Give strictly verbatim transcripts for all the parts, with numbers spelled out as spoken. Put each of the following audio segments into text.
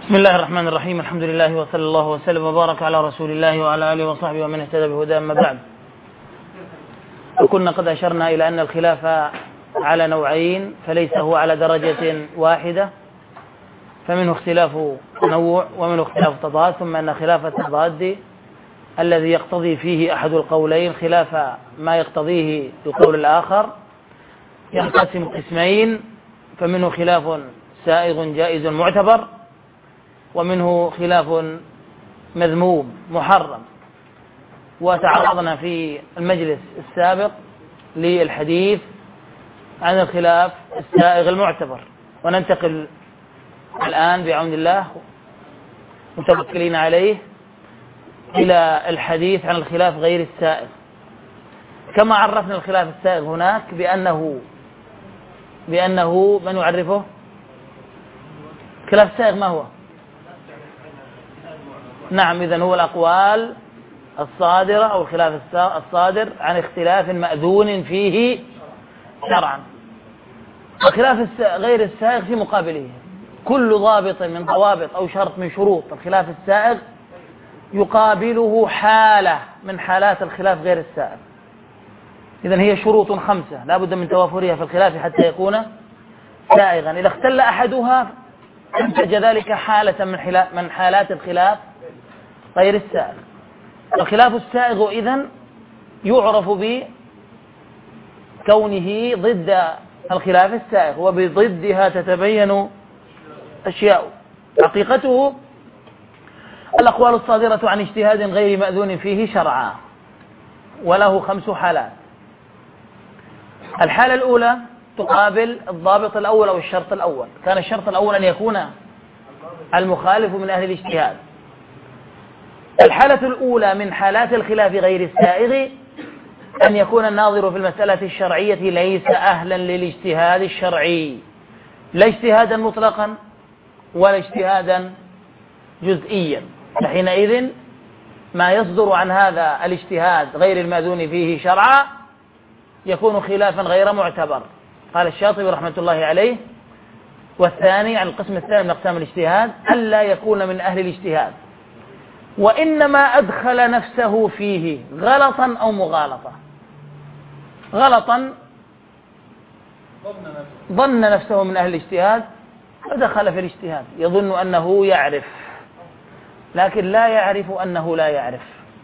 بسم الله الرحمن الرحيم. الحمد لله وصلى الله وسلم وبارك على رسول الله وعلى آله وصحبه ومن اهتدى بهداه. أما بعد، وكنا قد أشرنا إلى أن الخلاف على نوعين، فليس هو على درجة واحدة، فمنه اختلاف تنوع ومنه اختلاف تضاد، ثم أن خلاف التضاد الذي يقتضي فيه أحد القولين خلاف ما يقتضيه القول الآخر ينقسم قسمين، فمنه خلاف سائغ جائز معتبر، ومنه خلاف مذموم محرم. وتعرضنا في المجلس السابق للحديث عن الخلاف السائغ المعتبر، وننتقل الآن بعون الله متوكلين عليه إلى الحديث عن الخلاف غير السائغ. كما عرفنا الخلاف السائغ هناك بأنه بأنه من يعرفه؟ الخلاف السائغ ما هو؟ نعم، إذن هو الأقوال الصادرة أو الخلاف الصادر عن اختلاف مأذون فيه شرعا. الخلاف غير السائغ في مقابله كل ضابط من ضوابط أو شرط من شروط الخلاف السائغ يقابله حالة من حالات الخلاف غير السائغ. إذن هي شروط خمسة لا بد من توافرها في الخلاف حتى يكون سائغا. إذا اختل أحدها أنتج ذلك حالة من حالات الخلاف غير السائغ. الخلاف السائغ إذن يعرف بكونه ضد الخلاف السائغ، وبضدها تتبين أشياء. حقيقته الأقوال الصادرة عن اجتهاد غير مأذون فيه شرعا، وله خمس حالات. الحالة الأولى تقابل الضابط الأول أو الشرط الأول. كان الشرط الأول أن يكون المخالف من أهل الاجتهاد. الحالة الأولى من حالات الخلاف غير السائغ أن يكون الناظر في المسألة الشرعية ليس أهلا للاجتهاد الشرعي، لا اجتهادا مطلقا ولا اجتهادا جزئيا، فحينئذ ما يصدر عن هذا الاجتهاد غير المأذون فيه شرعا يكون خلافا غير معتبر. قال الشاطبي رحمة الله عليه: والثاني عن القسم الثاني من أقسام الاجتهاد ألا يكون من أهل الاجتهاد، وإنما أدخل نفسه فيه غلطا أو مغالطة. غلطا ظن نفسه من أهل الاجتهاد فدخل في الاجتهاد يظن أنه يعرف لكن لا يعرف أنه لا يعرف،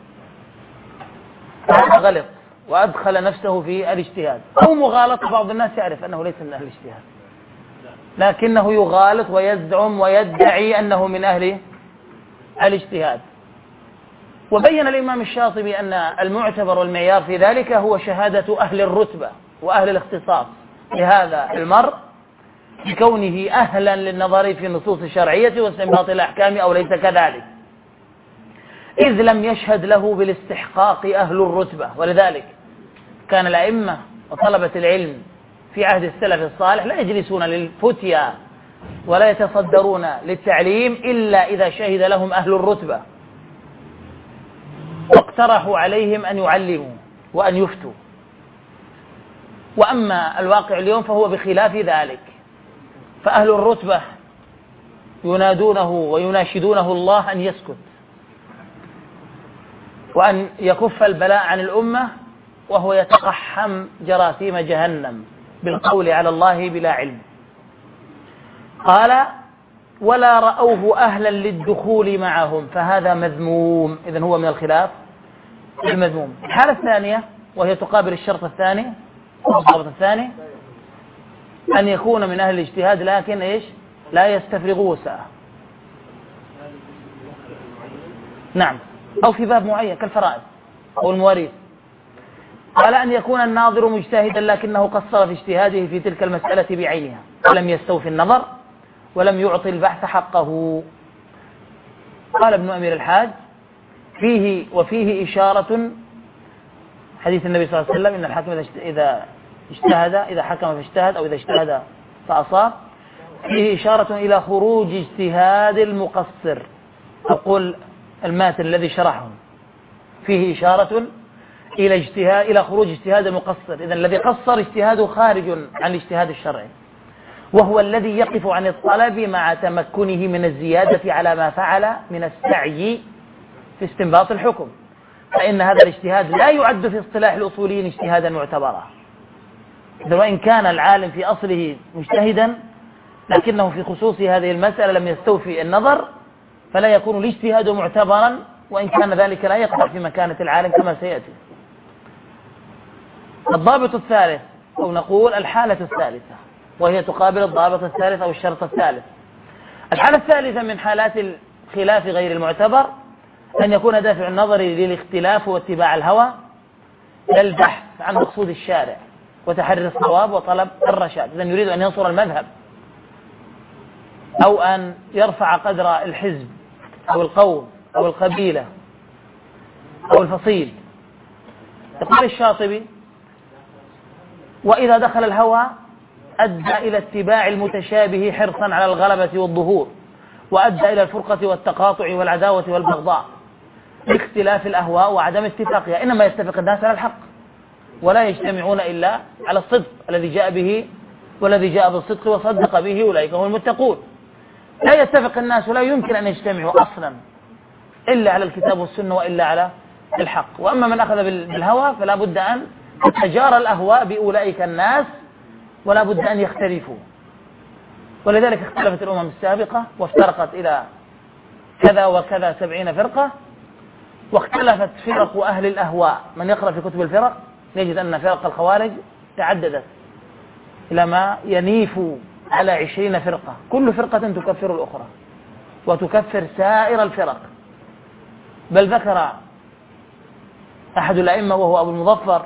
هذا غلط وأدخل نفسه في الاجتهاد. أو مغالطة، بعض الناس يعرف أنه ليس من أهل الاجتهاد لكنه يغالط ويزعم ويدعي أنه من أهل الاجتهاد. وبين الإمام الشاطبي أن المعتبر والمعيار في ذلك هو شهادة أهل الرتبة وأهل الاختصاص لهذا المرء بكونه أهلا للنظر في النصوص الشرعية واستنباط الأحكام أو ليس كذلك، إذ لم يشهد له بالاستحقاق أهل الرتبة. ولذلك كان الأئمة وطلبة العلم في عهد السلف الصالح لا يجلسون للفتيا ولا يتصدرون للتعليم إلا إذا شهد لهم أهل الرتبة واقترحوا عليهم أن يعلموا وأن يفتوا. وأما الواقع اليوم فهو بخلاف ذلك، فأهل الرتبة ينادونه ويناشدونه الله أن يسكت وأن يكف البلاء عن الأمة، وهو يتقحم جراثيم جهنم بالقول على الله بلا علم. قال: ولا رأوه أهلا للدخول معهم، فهذا مذموم. إذن هو من الخلاف المذموم. الحالة الثانية وهي تقابل الشرط الثاني الضابط الثاني أن يكون من أهل الاجتهاد لكن إيش؟ لا يستفرغ وسعه. نعم، أو في باب معين كالفرائض أو المواريث. قال: أن يكون الناظر مجتهدا لكنه قصر في اجتهاده في تلك المسألة بعينها ولم يستوفي النظر ولم يعطي البحث حقه. قال ابن أمير الحاج: فيه وفيه إشارة حديث النبي صلى الله عليه وسلم: إن الحاكم إذا اجتهد إذا حكم فاجتهد أو إذا اجتهد فأصاب. فيه إشارة إلى خروج اجتهاد المقصر. أقول الماتن الذي شرحه فيه إشارة إلى اجتهاد إلى خروج اجتهاد المقصر. إذن الذي قصر اجتهاده خارج عن الاجتهاد الشرعي. وهو الذي يقف عن الطلب مع تمكنه من الزيادة على ما فعل من السعي في استنباط الحكم، فإن هذا الاجتهاد لا يعد في اصطلاح الأصوليين اجتهادا معتبرا. وإن كان العالم في أصله مجتهدا لكنه في خصوص هذه المسألة لم يستوفي النظر، فلا يكون الاجتهاد معتبرا، وإن كان ذلك لا يقع في مكانة العالم كما سيأتي. الضابط الثالث، أو نقول الحالة الثالثة، وهي تقابل الضابط الثالث أو الشرط الثالث. الحالة الثالثة من حالات الخلاف غير المعتبر أن يكون دافع النظر للاختلاف واتباع الهوى للبحث عن مقصود الشارع وتحري الصواب وطلب الرشاد. إذن يريد أن ينصر المذهب أو أن يرفع قدر الحزب أو القوم أو القبيلة أو الفصيل. يقول الشاطبي: وإذا دخل الهوى أدى إلى اتباع المتشابه حرصا على الغلبة والظهور، وأدى إلى الفرقة والتقاطع والعداوة والبغضاء لاختلاف الأهواء وعدم اتفاقها. إنما يتفق الناس على الحق ولا يجتمعون إلا على الصدق الذي جاء به والذي جاء بالصدق وصدق به أولئك هم المتقون. لا يتفق الناس ولا يمكن أن يجتمعوا أصلا إلا على الكتاب والسنة وإلا على الحق. وأما من أخذ بالهوى فلا بد أن تتجارى الأهواء بأولئك الناس ولا بد أن يختلفوا. ولذلك اختلفت الأمم السابقة وافترقت إلى كذا وكذا سبعين فرقة، واختلفت فرق أهل الأهواء. من يقرأ في كتب الفرق يجد أن فرق الخوارج تعددت إلى ما ينيف على عشرين فرقة، كل فرقة تكفر الأخرى وتكفر سائر الفرق. بل ذكر أحد الأئمة وهو أبو المظفر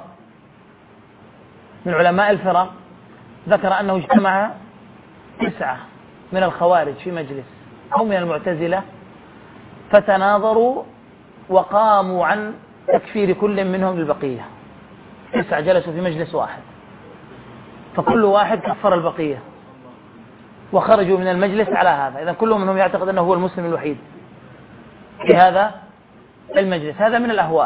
من علماء الفرق، ذكر أنه اجتمع تسعة من الخوارج في مجلس أو من المعتزلة فتناظروا وقاموا عن تكفير كل منهم للبقية. تسعة جلسوا في مجلس واحد فكل واحد كفر البقية وخرجوا من المجلس على هذا. إذا كل منهم يعتقد أنه هو المسلم الوحيد في هذا المجلس. هذا من الأهواء.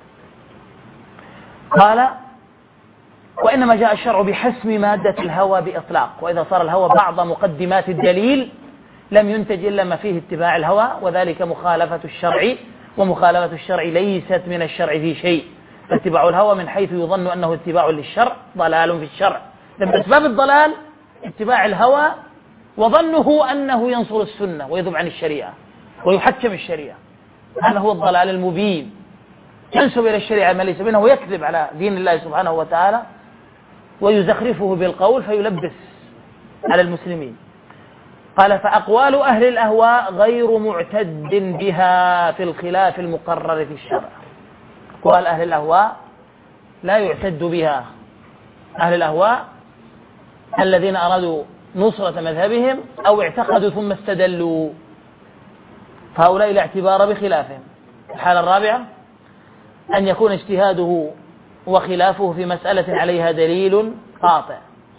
قال: وإنما جاء الشرع بحسم مادة الهوى بإطلاق، وإذا صار الهوى بعض مقدمات الدليل لم ينتج إلا ما فيه اتباع الهوى، وذلك مخالفة الشرع، ومخالفة الشرع ليست من الشرع في شيء. فاتباع الهوى من حيث يظن أنه اتباع للشرع ضلال في الشرع. من أسباب الضلال اتباع الهوى وظنه أنه ينصر السنة ويذب عن الشريعة ويحكم الشريعة. هذا هو الضلال المبين، ينسب إلى الشريعة ما ليس منه ويكذب على دين الله سبحانه وتعالى ويزخرفه بالقول فيلبس على المسلمين. قال: فأقوال أهل الأهواء غير معتد بها في الخلاف المقرر في الشرع. أقوال أهل الأهواء لا يعتد بها. أهل الأهواء الذين أرادوا نصرة مذهبهم أو اعتقدوا ثم استدلوا، فهؤلاء لا اعتبار بخلافهم. الحالة الرابعة أن يكون اجتهاده وخلافه في مسألة عليها دليل قاطع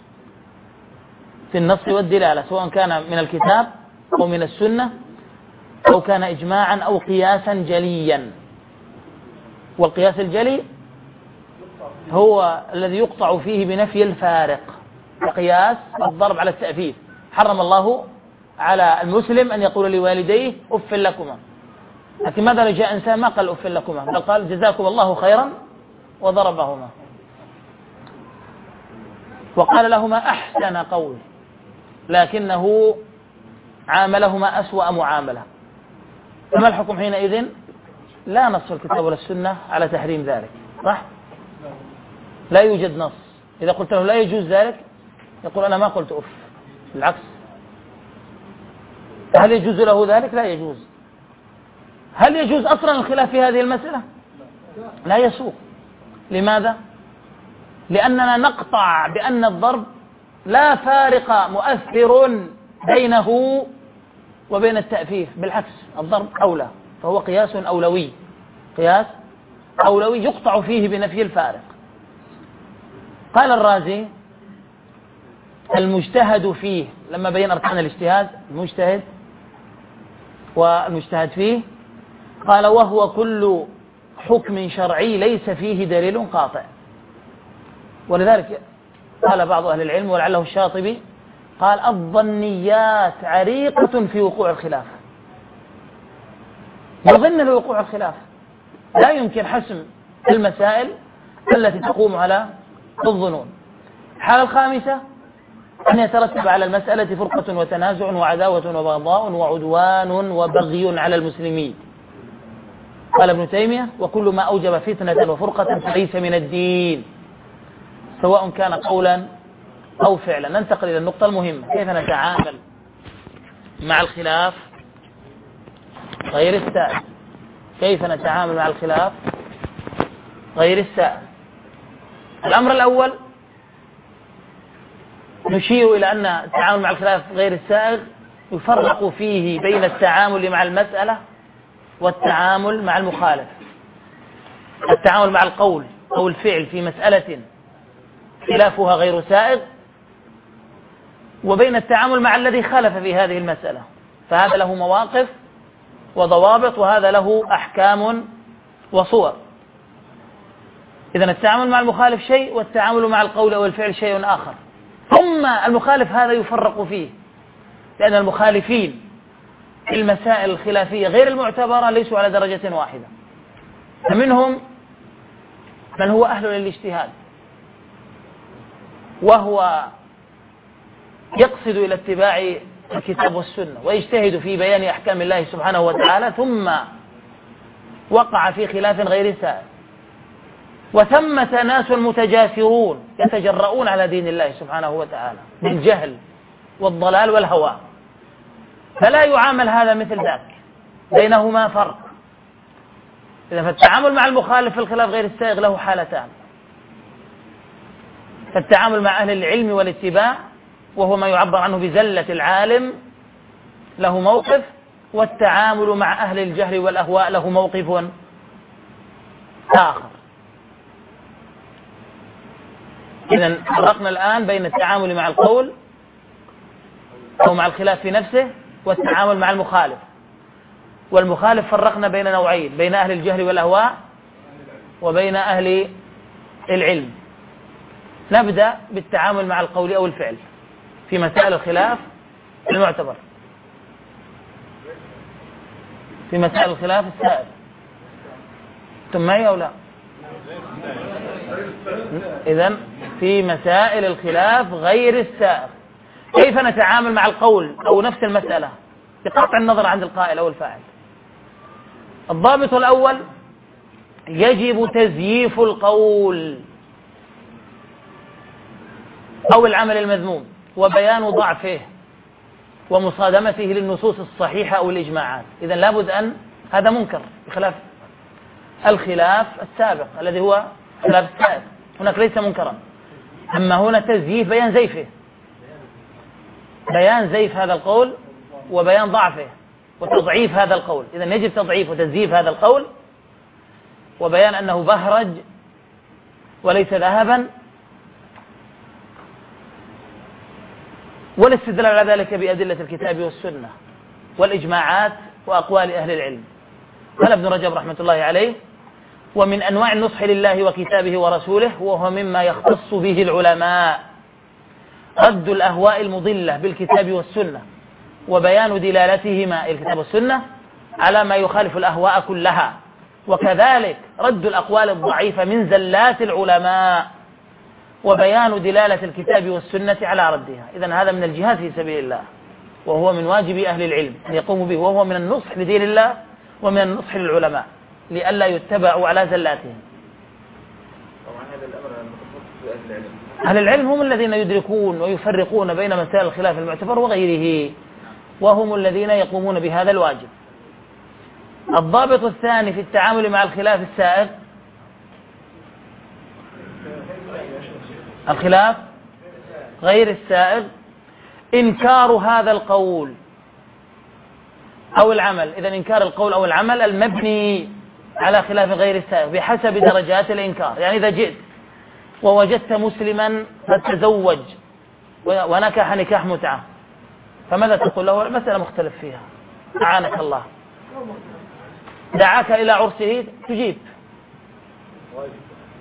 في النص والدلالة، سواء كان من الكتاب أو من السنة أو كان إجماعا أو قياسا جليا. والقياس الجلي هو الذي يقطع فيه بنفي الفارق، كقياس الضرب على التأفيف. حرم الله على المسلم أن يقول لوالديه أف لكما، لكن ماذا لو جاء إنسان ما قال أف لكما بل قال جزاكم الله خيرا وضربهما وقال لهما أحسن قول، لكنه عاملهما أسوأ معاملة، فما الحكم حينئذ؟ لا نص الكتاب ولا السنة على تحريم ذلك، صح؟ لا يوجد نص. إذا قلت له لا يجوز ذلك يقول أنا ما قلت أف، بالعكس. هل يجوز له ذلك؟ لا يجوز. هل يجوز أصلا الخلاف في هذه المسألة؟ لا يسوق. لماذا؟ لأننا نقطع بأن الضرب لا فارق مؤثر بينه وبين التأفيف، بالعكس الضرب أولى، فهو قياس أولوي، قياس أولوي يقطع فيه بنفي الفارق. قال الرازي: المجتهد فيه، لما بين أركان الاجتهاد المجتهد والمجتهد فيه، قال: وهو كل حكم شرعي ليس فيه دليل قاطع. ولذلك قال بعض أهل العلم ولعله الشاطبي قال الظنيات عريقة في وقوع الخلاف، يظن لوقوع الخلاف، لا يمكن حسم المسائل التي تقوم على الظنون. الحالة الخامسة أن يترتب على المسألة فرقة وتنازع وعداوة وبغضاء وعدوان وبغي على المسلمين. قال ابن تيمية: وكل ما أوجب فتنة وفرقة فليس من الدين، سواء كان قولا أو فعلا. ننتقل إلى النقطة المهمة: كيف نتعامل مع الخلاف غير السائغ. كيف نتعامل مع الخلاف غير السائغ؟ الأمر الأول نشير إلى أن التعامل مع الخلاف غير السائغ يفرق فيه بين التعامل مع المسألة والتعامل مع المخالف. التعامل مع القول أو الفعل في مسألة خلافها غير سائغ، وبين التعامل مع الذي خالف في هذه المسألة، فهذا له مواقف وضوابط، وهذا له أحكام وصور. إذن التعامل مع المخالف شيء، والتعامل مع القول أو الفعل شيء آخر. ثم المخالف هذا يفرق فيه، لأن المخالفين في المسائل الخلافية غير المعتبرة ليسوا على درجة واحدة، فمنهم من هو أهل للاجتهاد وهو يقصد إلى اتباع الكتاب والسنة ويجتهد في بيان أحكام الله سبحانه وتعالى، ثم وقع في خلاف غير سائغ. وثمة ناس متجاسرون يتجرؤون على دين الله سبحانه وتعالى بالجهل والضلال والهوى، فلا يعامل هذا مثل ذاك، بينهما فرق. إذا فالتعامل مع المخالف في الخلاف غير السائغ له حالتان: فالتعامل مع أهل العلم والاتباع، وهو ما يعبر عنه بزلة العالم، له موقف، والتعامل مع أهل الجهل والأهواء له موقف آخر. إذن فرقنا الآن بين التعامل مع القول أو مع الخلاف في نفسه والتعامل مع المخالف. والمخالف فرقنا بين نوعين: بين أهل الجهل والأهواء وبين أهل العلم. نبدأ بالتعامل مع القول أو الفعل في مسائل الخلاف المعتبر، في مسائل الخلاف السائغ. أنتم معي أو لا؟ إذن في مسائل الخلاف غير السائغ كيف نتعامل مع القول أو نفس المسألة بقطع النظر عن القائل أو الفاعل؟ الضابط الأول: يجب تزييف القول أو العمل المذموم وبيان ضعفه ومصادمته للنصوص الصحيحة أو الإجماعات. إذن لابد أن هذا منكر بخلاف الخلاف السابق الذي هو خلاف السائغ، هناك ليس منكرا. أما هنا تزييف، بيان زيفه، بيان زيف هذا القول وبيان ضعفه وتضعيف هذا القول. إذن يجب تضعيف وتزييف هذا القول وبيان أنه بهرج وليس ذهبا، والاستدلال على ذلك بأدلة الكتاب والسنة والإجماعات وأقوال أهل العلم. قال ابن رجب رحمة الله عليه: ومن أنواع النصح لله وكتابه ورسوله، وهو مما يختص به العلماء، رد الأهواء المضلة بالكتاب والسنة وبيان دلالتهما الكتاب والسنة على ما يخالف الأهواء كلها، وكذلك رد الأقوال الضعيفة من زلات العلماء وبيان دلالة الكتاب والسنة على ردها. إذن هذا من الجهاد في سبيل الله، وهو من واجب أهل العلم أن يقوموا به، وهو من النصح لدين الله ومن النصح للعلماء لئلا يتبعوا على زلاتهم. طبعا هذا الأمر مخصوص بأهل العلم. أهل العلم هم الذين يدركون ويفرقون بين مسائل الخلاف المعتبر وغيره، وهم الذين يقومون بهذا الواجب. الضابط الثاني في التعامل مع الخلاف السائغ: الخلاف غير السائغ إنكار هذا القول أو العمل. إذن إنكار القول أو العمل المبني على خلاف غير السائغ بحسب درجات الإنكار. يعني إذا جئت ووجدت مسلما فتزوج ونكح نكاح متعة، فماذا تقول له؟ المسألة مختلف فيها، أعانك الله. دعاك إلى عرسه تجيب،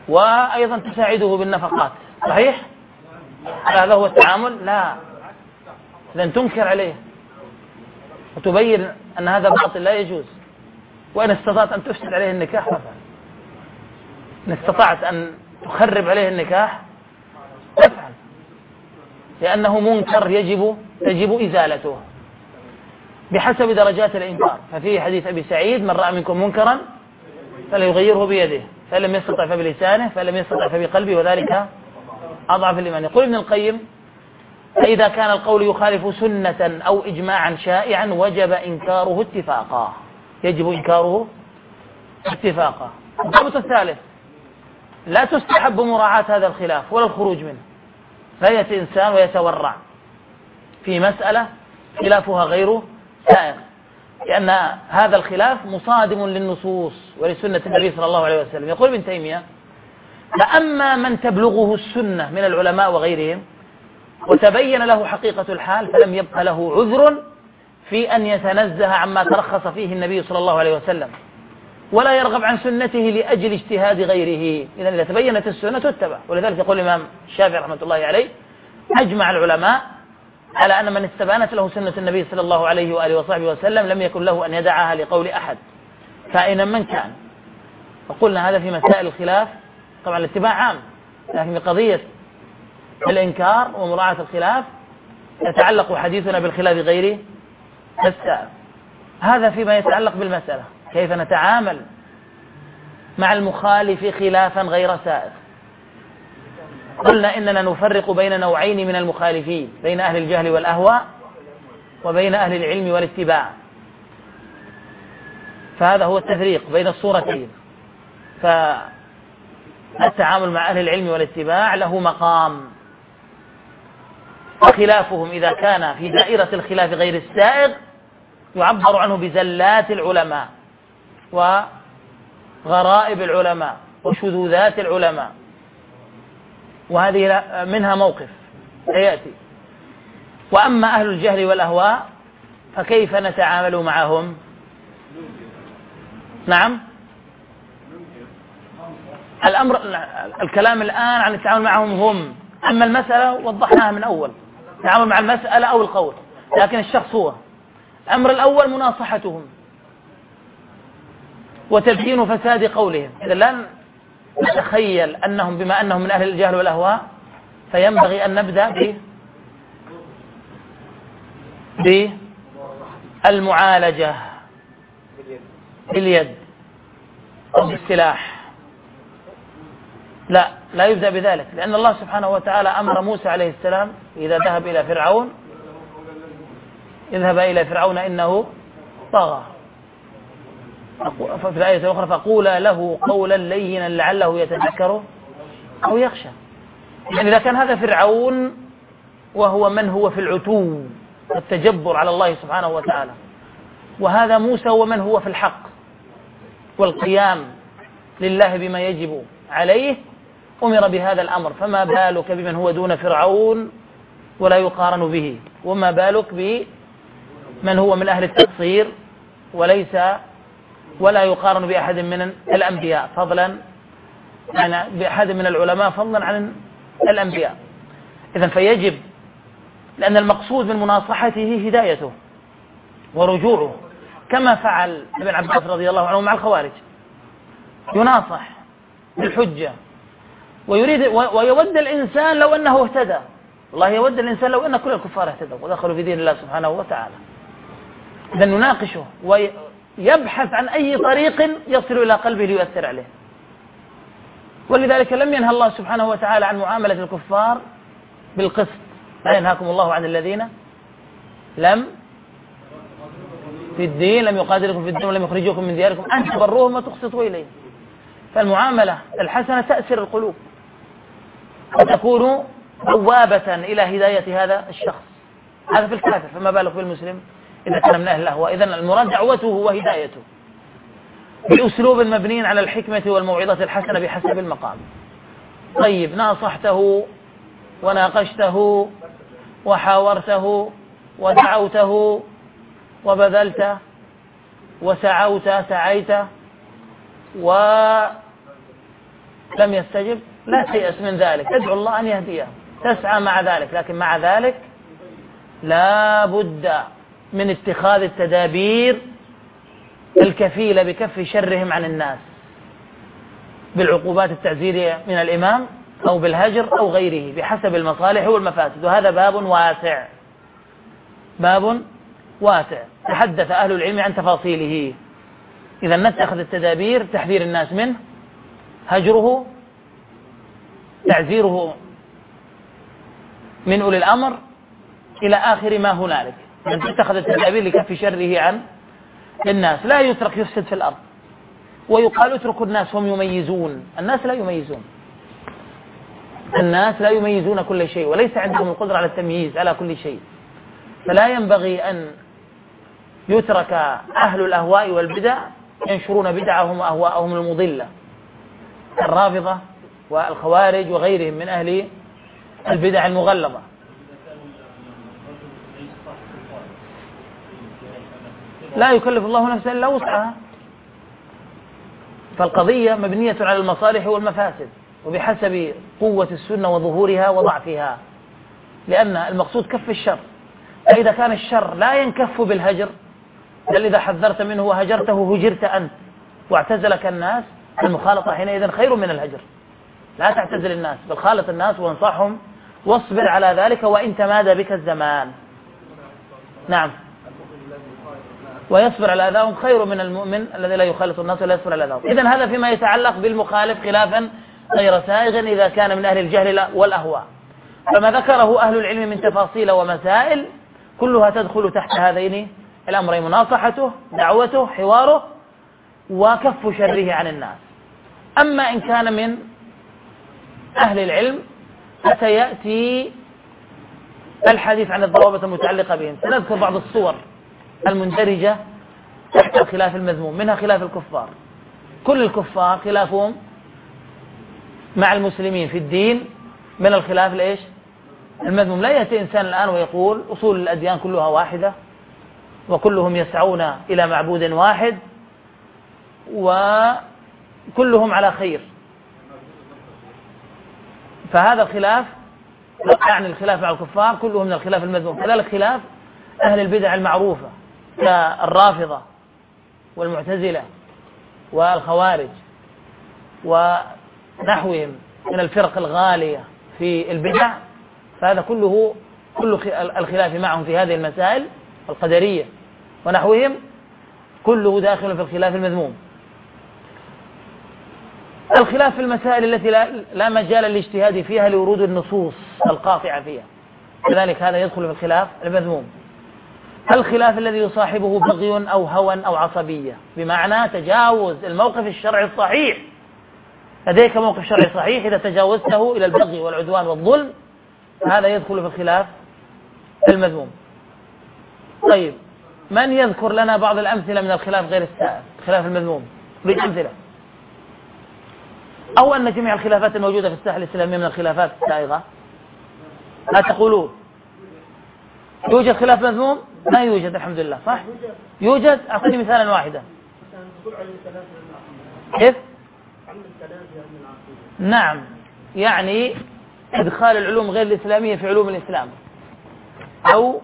وأيضا تساعده بالنفقات، صحيح؟ هذا هو التعامل؟ لا، لأن تنكر عليه وتبين أن هذا باطل لا يجوز. وإن استطعت أن تفسد عليه النكاح فافعل، إن استطعت أن تخرب عليه النكاح فافعل، لأنه منكر يجب يجب إزالته بحسب درجات الإنكار. ففيه حديث أبي سعيد: من رأى منكم منكرا فليغيره بيده، فلم يستطع فبلسانه، فلم يستطع فبقلبه، وذلك أضعف الإيمان. يقول ابن القيم: فإذا كان القول يخالف سنة أو إجماعا شائعا وجب إنكاره اتفاقا، يجب إنكاره اتفاقا. الضابط الثالث: لا تستحب مراعاة هذا الخلاف ولا الخروج منه. لا يأتي إنسان ويتورع في مسألة خلافها غير سائغ، لأن هذا الخلاف مصادم للنصوص ولسنة النبي صلى الله عليه وسلم. يقول ابن تيمية: فأما من تبلغه السنة من العلماء وغيرهم وتبين له حقيقة الحال فلم يبق له عذر في أن يتنزه عما ترخص فيه النبي صلى الله عليه وسلم ولا يرغب عن سنته لأجل اجتهاد غيره. إذن إذا تبينت السنة تتبع. ولذلك يقول الإمام الشافعي رحمة الله عليه: أجمع العلماء على أن من استبانت له سنة النبي صلى الله عليه وآله وصحبه وسلم لم يكن له أن يدعها لقول أحد كائنا من كان. وقلنا هذا في مسائل الخلاف، طبعا الاتباع عام، لكن بقضية الإنكار ومراعاة الخلاف يتعلق حديثنا بالخلاف غير السائغ. هذا فيما يتعلق بالمسألة كيف نتعامل مع المخالف خلافا غير سائغ. قلنا إننا نفرق بين نوعين من المخالفين: بين أهل الجهل والأهواء وبين أهل العلم والاتباع. فهذا هو التفريق بين الصورتين. فالتعامل مع أهل العلم والاتباع له مقام، وخلافهم إذا كان في دائرة الخلاف غير السائغ يعبر عنه بزلات العلماء وغرائب العلماء وشذوذات العلماء، وهذه منها موقف سيأتي. وأما أهل الجهل والأهواء فكيف نتعامل معهم؟ نعم، الأمر الكلام الآن عن التعامل معهم هم. أما المسألة وضحناها من أول، التعامل مع المسألة أو القول، لكن الشخص هو. الأمر الأول مناصحتهم وتبيين فساد قولهم. إذا لا نتخيل أنهم بما أنهم من أهل الجهل والأهواء فينبغي أن نبدأ ب بالمعالجة باليد أو بالسلاح. لا لا يبدأ بذلك، لأن الله سبحانه وتعالى أمر موسى عليه السلام إذا ذهب إلى فرعون: اذهب إلى فرعون إنه طغى. في الآية الأخرى: فقولا له قولا لينا لعله يتذكر أو يخشى. يعني إذا كان هذا فرعون وهو من هو في العتو والتجبر على الله سبحانه وتعالى، وهذا موسى هو من هو في الحق والقيام لله بما يجب عليه، أمر بهذا الأمر، فما بالك بمن هو دون فرعون ولا يقارن به؟ وما بالك بمن هو من أهل التقصير وليس ولا يقارن بأحد من الأنبياء فضلا، يعني بأحد من العلماء فضلا عن الأنبياء. إذن فيجب، لأن المقصود من مناصحته هدايته ورجوعه، كما فعل ابن عباس رضي الله عنه مع الخوارج، يناصح بالحجة ويريد ويود الإنسان لو أنه اهتدى. والله يود الإنسان لو أن كل الكفار اهتدوا ودخلوا في دين الله سبحانه وتعالى. إذن نناقشه ويبحث عن أي طريق يصل إلى قلبه ليؤثر عليه. ولذلك لم ينهى الله سبحانه وتعالى عن معاملة الكفار بالقسط: لا ينهاكم الله عن الذين لم في الدين لم يقاتلكم في الدين ولم يخرجوكم من دياركم أن تبروهم وتقسطوا إليهم. فالمعاملة الحسنة تأثر القلوب وتكون بوابة إلى هداية هذا الشخص. هذا في الكافر، فما بالك بالمسلم إذا كان من أهل الأهواء. إذن المراد دعوته وهدايته بأسلوب مبني على الحكمة والموعظة الحسنة بحسب المقام. طيب، ناصحته وناقشته وحاورته ودعوته وبذلت وسعوت سعيت ولم يستجب، لا تيأس من ذلك، ادعو الله أن يهديه، تسعى مع ذلك، لكن مع ذلك لا بد من اتخاذ التدابير الكفيلة بكف شرهم عن الناس بالعقوبات التعزيرية من الإمام أو بالهجر أو غيره بحسب المصالح والمفاسد، وهذا باب واسع، باب واسع تحدث أهل العلم عن تفاصيله. إذا نتخذ التدابير تحذير الناس منه، هجره، تعزيره من أولي الأمر إلى آخر ما هنالك، أن تتخذ التدابير لكف شره عن الناس. لا يترك يفسد في الأرض، ويقال اتركوا الناس هم يميزون. الناس لا يميزون، الناس لا يميزون كل شيء، وليس عندهم القدرة على التمييز على كل شيء. فلا ينبغي أن يترك أهل الأهواء والبدع ينشرون بدعهم وأهواءهم المضلة الرافضة والخوارج وغيرهم من أهل البدع المغلظة. لا يكلف الله نفسا إلا وسعها، فالقضية مبنية على المصالح والمفاسد وبحسب قوة السنة وظهورها وضعفها، لأن المقصود كف الشر. فإذا كان الشر لا ينكف بالهجر، بل إذا حذرت منه وهجرته هجرت أنت واعتزلك الناس، المخالطة حينئذ خير من الهجر. لا تعتزل الناس بل خالط الناس وانصحهم واصبر على ذلك وإن تمادى بك الزمان. نعم، ويصبر على أذاهم خير من المؤمن الذي لا يخالط الناس ولا يصبر على أذاهم. إذن هذا فيما يتعلق بالمخالف خلافا غير سائغ إذا كان من أهل الجهل والأهواء. فما ذكره أهل العلم من تفاصيل ومسائل كلها تدخل تحت هذين الأمرين: مناصحته، دعوته، حواره، وكف شره عن الناس. أما إن كان من أهل العلم فسيأتي الحديث عن الضوابط المتعلقة بهم. سنذكر بعض الصور المندرجة تحت الخلاف المذموم، منها خلاف الكفار. كل الكفار خلافهم مع المسلمين في الدين من الخلاف الإيش؟ المذموم. لا يأتي إنسان الآن ويقول أصول الأديان كلها واحدة وكلهم يسعون إلى معبود واحد وكلهم على خير، فهذا الخلاف يعني الخلاف مع الكفار كله من الخلاف المذموم. كذلك خلاف أهل البدع المعروفة كالرافضة والمعتزلة والخوارج ونحوهم من الفرق الغالية في البدع، فهذا كله كل الخلاف معهم في هذه المسائل القدرية ونحوهم كله داخل في الخلاف المذموم. الخلاف في المسائل التي لا, لا مجال للاجتهاد فيها لورود النصوص القاطعة فيها، كذلك هذا يدخل في الخلاف المذموم. الخلاف الذي يصاحبه بغي أو هوى أو عصبية، بمعنى تجاوز الموقف الشرعي الصحيح. لديك موقف شرعي صحيح، إذا تجاوزته إلى البغي والعدوان والظلم هذا يدخل في الخلاف المذموم. طيب، من يذكر لنا بعض الأمثلة من الخلاف غير السائر، الخلاف المذموم بالأمثلة؟ أو أن جميع الخلافات الموجودة في الساحة الإسلامية من الخلافات السائغة؟ لا تقولون يوجد خلاف مذموم؟ ما يوجد الحمد لله، صح؟ يوجد. أعطني مثالا واحدا. كيف؟ نعم، يعني إدخال العلوم غير الإسلامية في علوم الإسلام، أو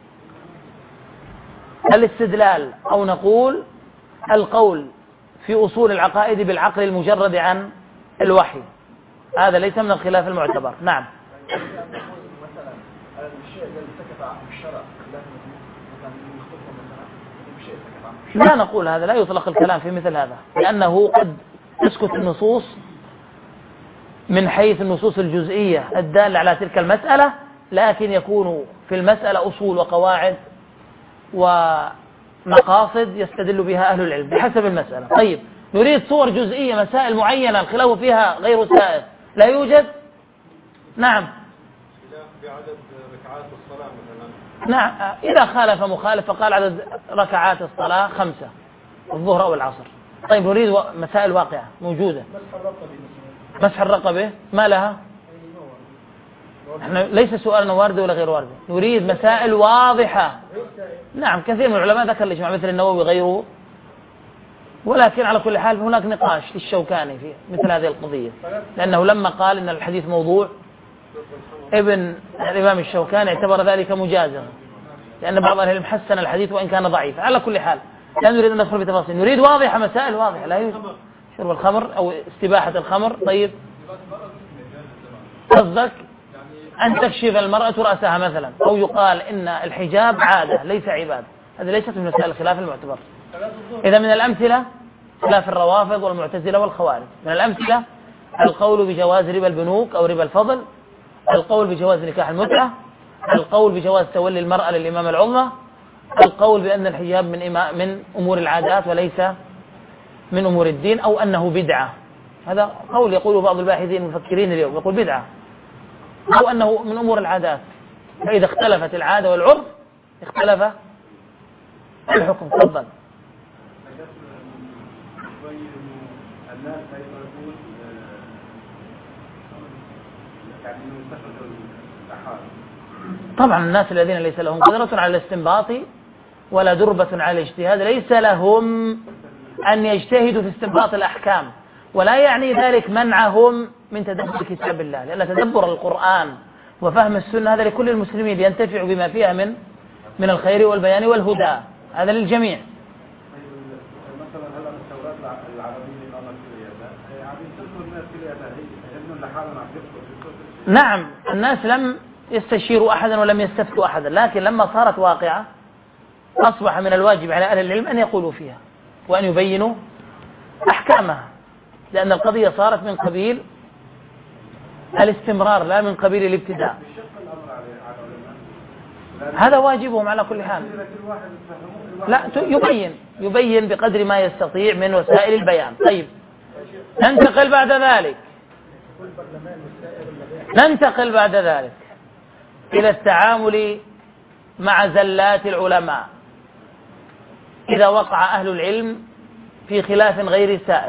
الاستدلال، أو نقول القول في أصول العقائد بالعقل المجرد عن الوحي، هذا ليس من الخلاف المعتبر. نعم. لا نقول هذا، لا يطلق الكلام في مثل هذا، لأنه قد تسكت النصوص من حيث النصوص الجزئية الدالة على تلك المسألة، لكن يكون في المسألة أصول وقواعد ومقاصد يستدل بها أهل العلم بحسب المسألة. طيب، نريد صور جزئية، مسائل معينة الخلاف فيها غير سائر، لا يوجد. نعم. بعدد ركعات الصلاة مثلا. نعم، إذا خالف مخالف فقال عدد ركعات الصلاة خمسة، الظهر أو العصر. طيب، نريد مسائل واقعة موجودة. مسح الرقبة ما لها؟ احنا ليس سؤالنا واردة ولا غير واردة، نريد مسائل واضحة. نعم، كثير من العلماء ذكر الإجماع مثل النووي وغيره، ولكن على كل حال هناك نقاش للشوكاني في مثل هذه القضية، لأنه لما قال إن الحديث موضوع ابن الإمام الشوكاني اعتبر ذلك مجازا، لأن بعض أهل العلم حسن الحديث وإن كان ضعيف. على كل حال لا نريد أن ندخل بتفاصيل، نريد واضحة، مسائل واضحة. لا يوجد شرب الخمر أو استباحة الخمر. طيب قصدك أن تكشف المرأة رأسها مثلا، أو يقال إن الحجاب عادة ليس عبادة، هذه ليست من مسائل الخلاف المعتبر. إذا من الأمثلة خلاف الروافض والمعتزلة والخوارج. من الأمثلة القول بجواز ربا البنوك أو ربا الفضل، القول بجواز نكاح المتعة، القول بجواز تولي المرأة للإمامة العظمى، القول بأن الحجاب من من أمور العادات وليس من أمور الدين، أو أنه بدعة. هذا قول يقوله بعض الباحثين المفكرين اليوم، يقول بدعة، أو أنه من أمور العادات. فإذا اختلفت العادة والعرف اختلف الحكم. تفضل. طبعا الناس الذين ليس لهم قدرة على الاستنباط ولا دربة على الاجتهاد ليس لهم أن يجتهدوا في استنباط الأحكام، ولا يعني ذلك منعهم من تدبر كتاب الله، لأن تدبر القرآن وفهم السنة هذا لكل المسلمين لينتفعوا بما فيها من من الخير والبيان والهدى، هذا للجميع. مثلا هلا الثورات العربية قامت في نعم، الناس لم يستشيروا أحدا ولم يستفتوا أحدا، لكن لما صارت واقعة أصبح من الواجب على أهل العلم أن يقولوا فيها وأن يبينوا أحكامها، لأن القضية صارت من قبيل الاستمرار لا من قبيل الابتداء. هذا واجبهم على كل حال. لا يبين يبين بقدر ما يستطيع من وسائل البيان. طيب ننتقل بعد ذلك ننتقل بعد ذلك إلى التعامل مع زلات العلماء إذا وقع أهل العلم في خلاف غير سائغ.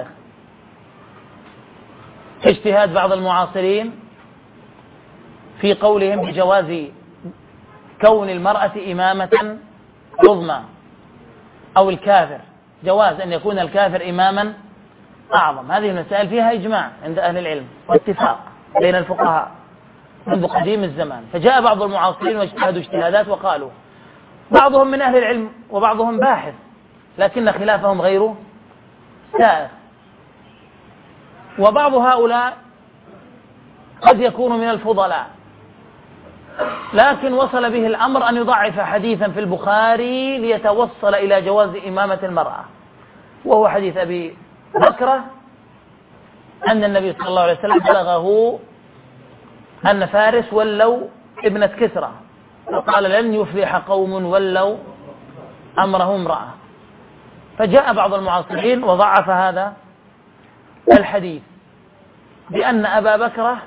اجتهاد بعض المعاصرين في قولهم بجواز كون المرأة إمامة عظمى، أو الكافر جواز أن يكون الكافر إماما أعظم. هذه المسائل فيها إجماع عند أهل العلم واتفاق بين الفقهاء منذ قديم الزمان. فجاء بعض المعاصرين واجتهدوا اجتهادات وقالوا، بعضهم من أهل العلم وبعضهم باحث لكن خلافهم غير سائغ، وبعض هؤلاء قد يكون من الفضلاء لكن وصل به الأمر أن يضعف حديثا في البخاري ليتوصل إلى جواز إمامة المرأة، وهو حديث أبي بكرة أن النبي صلى الله عليه وسلم بلغه أن فارس ولوا ابنة كسرى، فقال لن يفلح قوم ولوا أمره امرأة. فجاء بعض المعاصرين وضعف هذا الحديث بأن أبا بكرة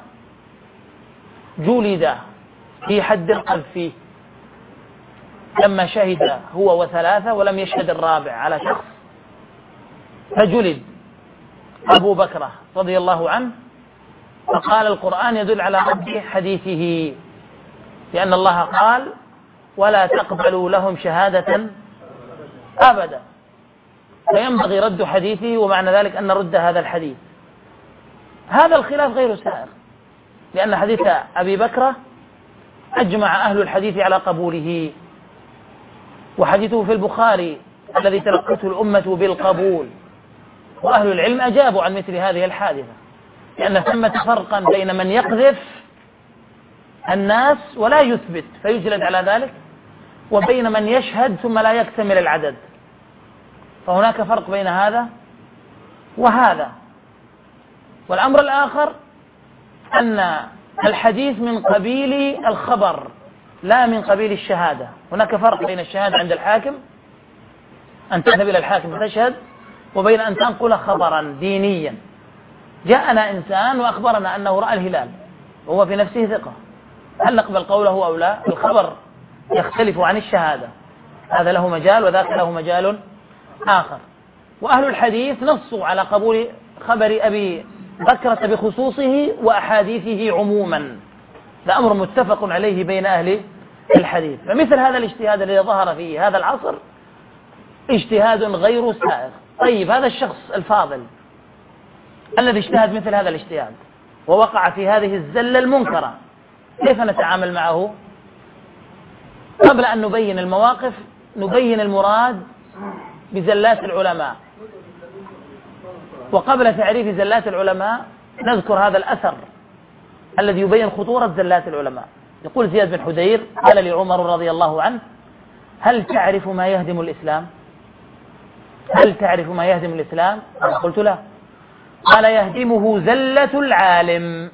جلد في حد القذف لما شهد هو وثلاثة ولم يشهد الرابع على شخص، فجلد أبو بكرة رضي الله عنه. فقال القرآن يدل على رد حديثه، لأن الله قال ولا تقبلوا لهم شهادة أبدا، فينبغي رد حديثه، ومعنى ذلك أن نرد هذا الحديث. هذا الخلاف غير سائغ، لأن حديث أبي بكرة أجمع أهل الحديث على قبوله، وحديثه في البخاري الذي تلقته الأمة بالقبول، وأهل العلم أجابوا عن مثل هذه الحادثة، لأن ثمة فرقا بين من يقذف الناس ولا يثبت فيجلد على ذلك، وبين من يشهد ثم لا يكتمل العدد، فهناك فرق بين هذا وهذا. والأمر الآخر أن الحديث من قبيل الخبر لا من قبيل الشهادة. هناك فرق بين الشهادة عند الحاكم أن تذهب إلى الحاكم فتشهد، وبين أن تنقل خبرا دينيا. جاءنا إنسان وأخبرنا أنه رأى الهلال وهو في نفسه ثقة، هل نقبل قوله أو لا؟ الخبر يختلف عن الشهادة، هذا له مجال وذاك له مجال آخر. وأهل الحديث نصوا على قبول خبر أبي بكرة بخصوصه وأحاديثه عموما، ده أمر متفق عليه بين أهل الحديث. فمثل هذا الاجتهاد الذي ظهر في هذا العصر اجتهاد غير سائغ. طيب هذا الشخص الفاضل الذي اجتهد مثل هذا الاجتهاد ووقع في هذه الزلة المنكرة، كيف نتعامل معه؟ قبل أن نبين المواقف نبين المراد بزلات العلماء، وقبل تعريف زلات العلماء نذكر هذا الأثر الذي يبين خطورة زلات العلماء. يقول زياد بن حدير قال لعمر رضي الله عنه: هل تعرف ما يهدم الإسلام؟ هل تعرف ما يهدم الإسلام؟ قلت لا. قال: يهدمه زلة العالم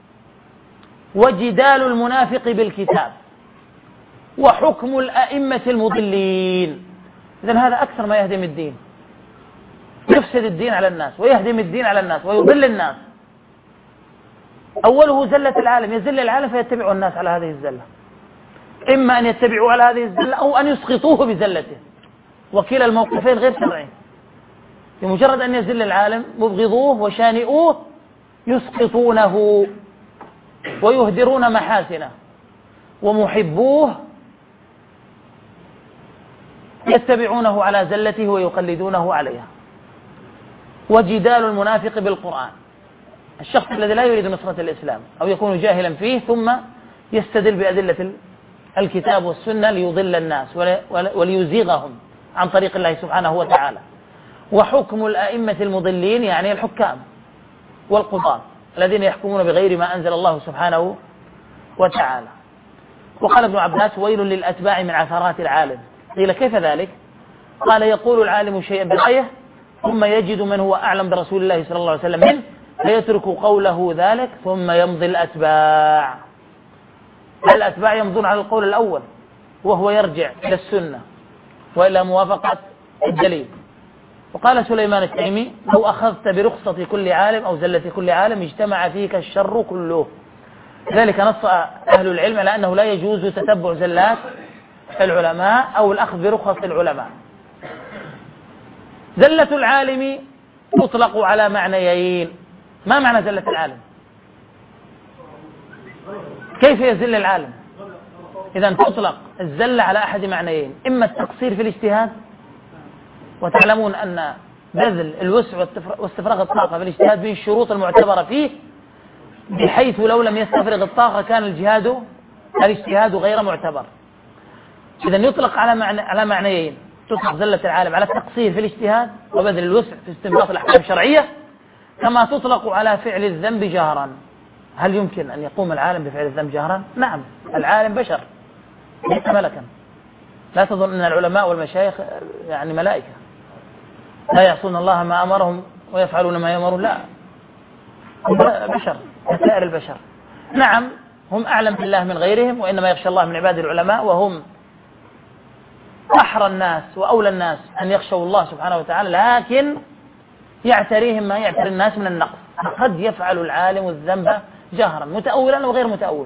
وجدال المنافق بالكتاب وحكم الأئمة المضلين. إذن هذا أكثر ما يهدم الدين، يفسد الدين على الناس ويهدم الدين على الناس ويضل الناس. أوله زلة العالم، يزل العالم فيتبع الناس على هذه الزلة، إما أن يتبعوا على هذه الزلة أو أن يسقطوه بزلته، وكلا الموقفين غير شرعي. بمجرد أن يزل العالم مبغضوه وشانئوه يسقطونه ويهدرون محاسنه، ومحبوه يتبعونه على زلته ويقلدونه عليها. وجدال المنافق بالقرآن، الشخص الذي لا يريد نصرة الإسلام أو يكون جاهلا فيه ثم يستدل بأدلة الكتاب والسنة ليضل الناس وليزيغهم عن طريق الله سبحانه وتعالى. وحكم الأئمة المضلين يعني الحكام والقضاة الذين يحكمون بغير ما أنزل الله سبحانه وتعالى. وقال ابن عباس: ويل للأتباع من عثرات العالم. قيل: كيف ذلك؟ قال: يقول العالم شيئا برأيه ثم يجد من هو أعلم برسول الله صلى الله عليه وسلم منه فيترك قوله ذلك ثم يمضي الأتباع. الأتباع يمضون على القول الأول وهو يرجع إلى السنة وإلى موافقة الدليل. وقال سليمان التيمي: لو أخذت برخصة كل عالم أو زلة كل عالم اجتمع فيك الشر كله. لذلك نص أهل العلم على أنه لا يجوز تتبع زلات العلماء أو الأخذ برخص العلماء. زلة العالم تطلق على معنيين. ما معنى زلة العالم؟ كيف يزل العالم؟ إذن تطلق الزلة على أحد معنيين: إما التقصير في الاجتهاد، وتعلمون أن بذل الوسع واستفراغ الطاقة في الاجتهاد من الشروط المعتبرة فيه، بحيث لو لم يستفرغ الطاقة كان الجهاد الاجتهاد غير معتبر. إذن يطلق على معنى على معنيين: تطلق زلة العالم على التقصير في الاجتهاد وبذل الوسع في استنباط الأحكام الشرعية، كما تطلق على فعل الذنب جهرا. هل يمكن أن يقوم العالم بفعل الذنب جهرا؟ نعم، العالم بشر ليس ملكا. لا تظن أن العلماء والمشايخ يعني ملائكة لا يعصون الله ما أمرهم ويفعلون ما يأمرون، لا، هم بشر كسائر البشر. نعم، هم أعلم بالله من غيرهم، وإنما يخشى الله من عباد العلماء، وهم أحرى الناس وأولى الناس أن يخشوا الله سبحانه وتعالى، لكن يعتريهم ما يعتري الناس من النقص. قد يفعل العالم الذنب جهرا متأولا أو غير متأول،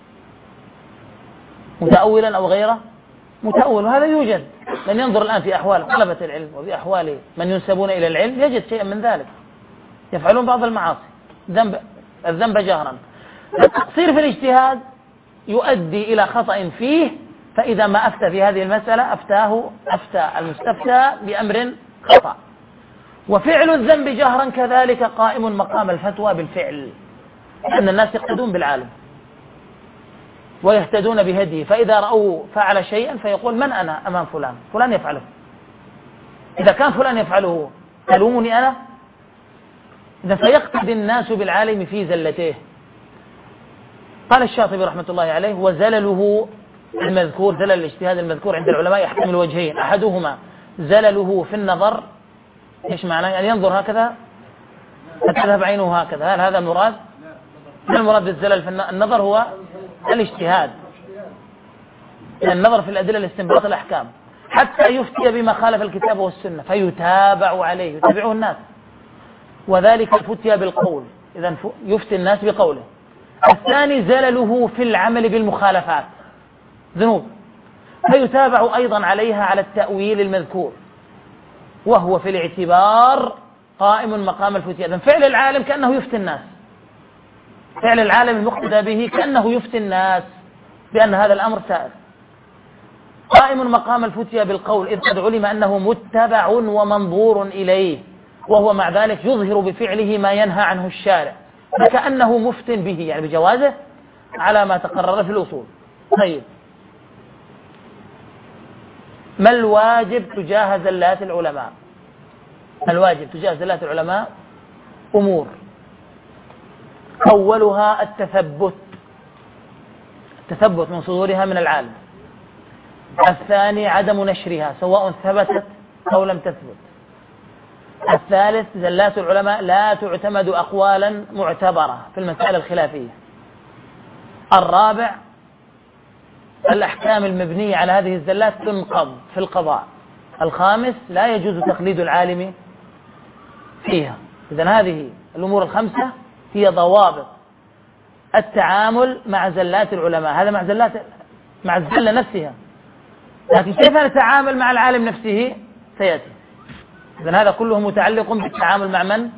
متأولا أو غير متأول، وهذا يوجد. من ينظر الآن في أحوال طلبة العلم وفي أحوال من ينسبون إلى العلم يجد شيئا من ذلك، يفعلون بعض المعاصي الذنب الذنب جهرا. التقصير في الاجتهاد يؤدي إلى خطأ فيه، فإذا ما أفتى في هذه المسألة أفتاه أفتى المستفتى بأمر خطأ. وفعل الذنب جهرا كذلك قائم مقام الفتوى بالفعل، لأن الناس يقتدون بالعالم ويهتدون بهديه، فإذا رأوا فعل شيئا فيقول: من أنا أمام فلان؟ فلان يفعله. إذا كان فلان يفعله تلومني أنا؟ إذا فيقتدي الناس بالعالم في زلته. قال الشاطبي رحمة الله عليه: وزلله المذكور، زلل الاجتهاد المذكور عند العلماء يحتمل وجهين: أحدهما زلله في النظر. إيش معنى؟ يعني ينظر هكذا فتذهب عينه هكذا، هل هذا المراد؟ ما المراد بالزلل في النظر؟ هو الاجتهاد، النظر في الأدلة لاستنباط الأحكام، حتى يفتي بما خالف الكتاب والسنة فيتابع عليه، يتابعه الناس. وذلك فتي بالقول، إذن يفتي الناس بقوله. الثاني زلله في العمل بالمخالفات، ذنوب، فيتابع أيضا عليها على التأويل المذكور، وهو في الاعتبار قائم مقام الفتية. إذن فعل العالم كأنه يفتي الناس، فعل العالم المقتدى به كأنه يفتي الناس بأن هذا الأمر سائر، قائم مقام الفتية بالقول، إذ قد علم أنه متبع ومنظور إليه، وهو مع ذلك يظهر بفعله ما ينهى عنه الشارع، فكأنه مفتن به، يعني بجوازه على ما تقرر في الأصول. طيب، ما الواجب تجاه زلات العلماء؟ ما الواجب تجاه زلات العلماء؟ أمور، أولها التثبت، التثبت من صدورها من العالم. الثاني عدم نشرها سواء ثبتت أو لم تثبت. الثالث زلات العلماء لا تعتمد أقوالا معتبرة في المسائل الخلافية. الرابع الأحكام المبنية على هذه الزلات تنقض في القضاء. الخامس لا يجوز تقليد العالم فيها. إذن هذه الأمور الخمسة هي ضوابط التعامل مع زلات العلماء. هذا مع زلات مع الزلة نفسها، لكن كيف نتعامل مع العالم نفسه سيأتي. إذن هذا كله متعلق بالتعامل مع من؟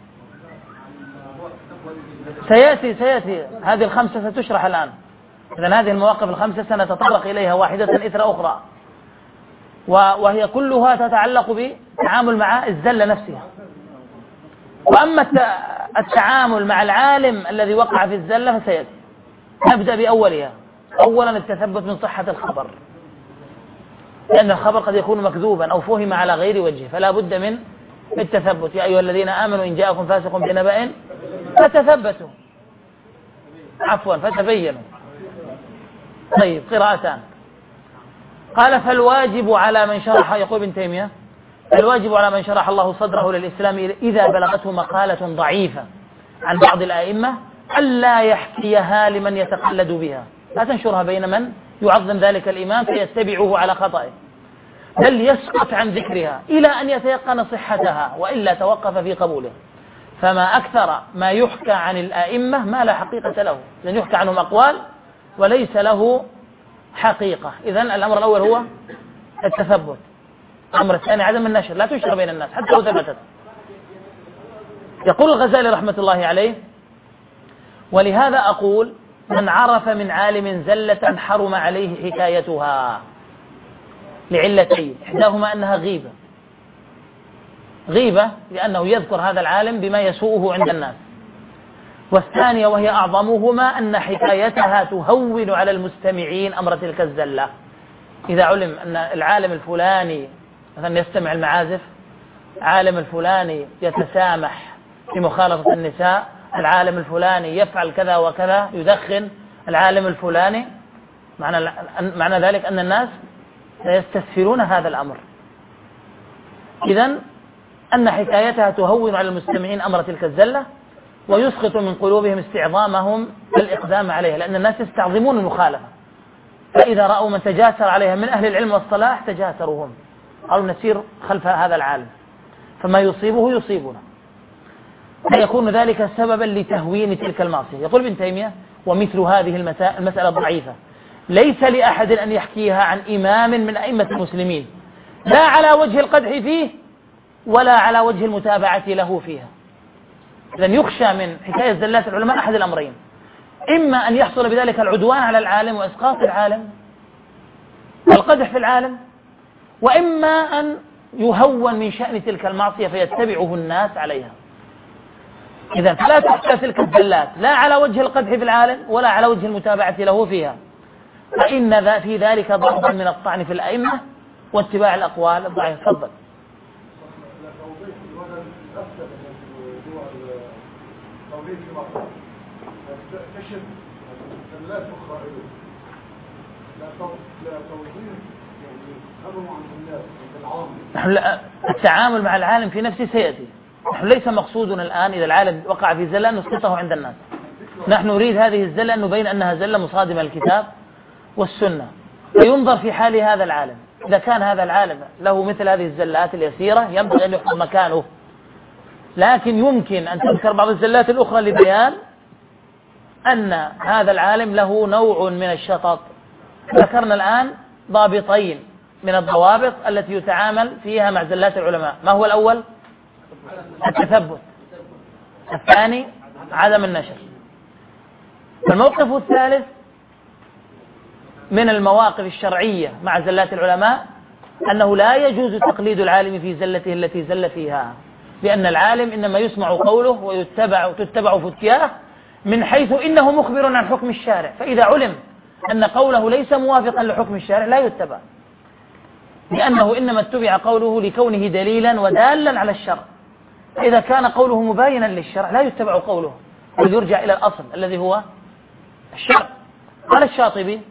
سيأتي سيأتي هذه الخمسة ستشرح الآن. إذن هذه المواقف الخمسة سنتطرق إليها واحدة إثر أخرى، وهي كلها تتعلق بالتعامل مع الزلة نفسها. وأما التعامل مع العالم الذي وقع في الزلة فسيأتي. نبدأ بأولها. أولا التثبت من صحة الخبر، لأن الخبر قد يكون مكذوبا أو فهم على غير وجهه، فلا بد من التثبت. يا أيها الذين آمنوا إن جاءكم فاسق بنبأ فتثبتوا، عفوا فتبينوا. طيب قراءتان. قال فالواجب على من شرح، يقول ابن تيمية الواجب على من شرح الله صدره للإسلام إذا بلغته مقالة ضعيفة عن بعض الآئمة ألا يحكيها لمن يتقلد بها، لا تنشرها بين من يعظم ذلك الإمام فيتبعه على خطأه، بل يسقط عن ذكرها إلى أن يتيقن صحتها، وإلا توقف في قبوله. فما أكثر ما يحكى عن الآئمة ما لا حقيقة له، لأن يحكى عنهم أقوال وليس له حقيقة. إذن الأمر الأول هو التثبت. الأمر الثاني عدم النشر، لا تنشر بين الناس حتى لو ثبتت. يقول الغزالي رحمة الله عليه: ولهذا أقول من عرف من عالم زلة حرم عليه حكايتها لعلتين، إحداهما أنها غيبة، غيبة لأنه يذكر هذا العالم بما يسوءه عند الناس، والثانية وهي أعظمهما أن حكايتها تهون على المستمعين أمر تلك الزلة. إذا علم أن العالم الفلاني مثلا يستمع المعازف، عالم الفلاني يتسامح في مخالطة النساء، العالم الفلاني يفعل كذا وكذا، يدخن، العالم الفلاني، معنى, معنى ذلك أن الناس سيستسهلون هذا الأمر. إذن أن حكايتها تهون على المستمعين أمر تلك الزلة ويسقط من قلوبهم استعظامهم الإقدام عليها، لأن الناس يستعظمون المخالفة، فإذا رأوا من تجاسر عليها من أهل العلم والصلاح تجاسروهم، قالوا نسير خلف هذا العالم، فما يصيبه يصيبنا، فيكون ذلك سببا لتهوين تلك المعصية. يقول ابن تيمية: ومثل هذه المسألة ضعيفة ليس لأحد أن يحكيها عن إمام من أئمة المسلمين، لا على وجه القدح فيه ولا على وجه المتابعة له فيها. إذن يخشى من حكاية زلات العلماء أحد الأمرين: إما أن يحصل بذلك العدوان على العالم وإسقاط العالم والقدح في العالم، وإما أن يهون من شأن تلك المعصية فيتبعه الناس عليها. إذن فلا تحكى تلك الزلات لا على وجه القدح في العالم ولا على وجه المتابعة له فيها، فإن في ذلك ضربا من الطعن في الأئمة واتباع الأقوال الضعيفة. تفضل. تشد لا تخرى إليه لا توضيح يعني أمر عن الناس العام. التعامل مع العالم في نفسه سيأتي. نحن ليس مقصودنا الآن إذا العالم وقع في زلة نسقطه عند الناس، نحن نريد هذه الزلة أن نبين أنها زلة مصادمة للكتاب والسنة، فينظر في حال هذا العالم. إذا كان هذا العالم له مثل هذه الزلات اليسيرة ينبغي أن يحكم مكانه، لكن يمكن أن تذكر بعض الزلات الأخرى لبيان أن هذا العالم له نوع من الشطط. ذكرنا الآن ضابطين من الضوابط التي يتعامل فيها مع زلات العلماء. ما هو الأول؟ التثبت. الثاني عدم النشر. الموقف الثالث من المواقف الشرعية مع زلات العلماء أنه لا يجوز تقليد العالم في زلته التي زل فيها، لأن العالم إنما يسمع قوله ويتبع وتتبع فتياه من حيث إنه مخبر عن حكم الشارع، فإذا علم أن قوله ليس موافقا لحكم الشارع لا يتبع. لأنه إنما اتبع قوله لكونه دليلا ودالا على الشرع. إذا كان قوله مباينا للشرع لا يتبع قوله، بل يرجع إلى الأصل الذي هو الشرع. قال الشاطبي: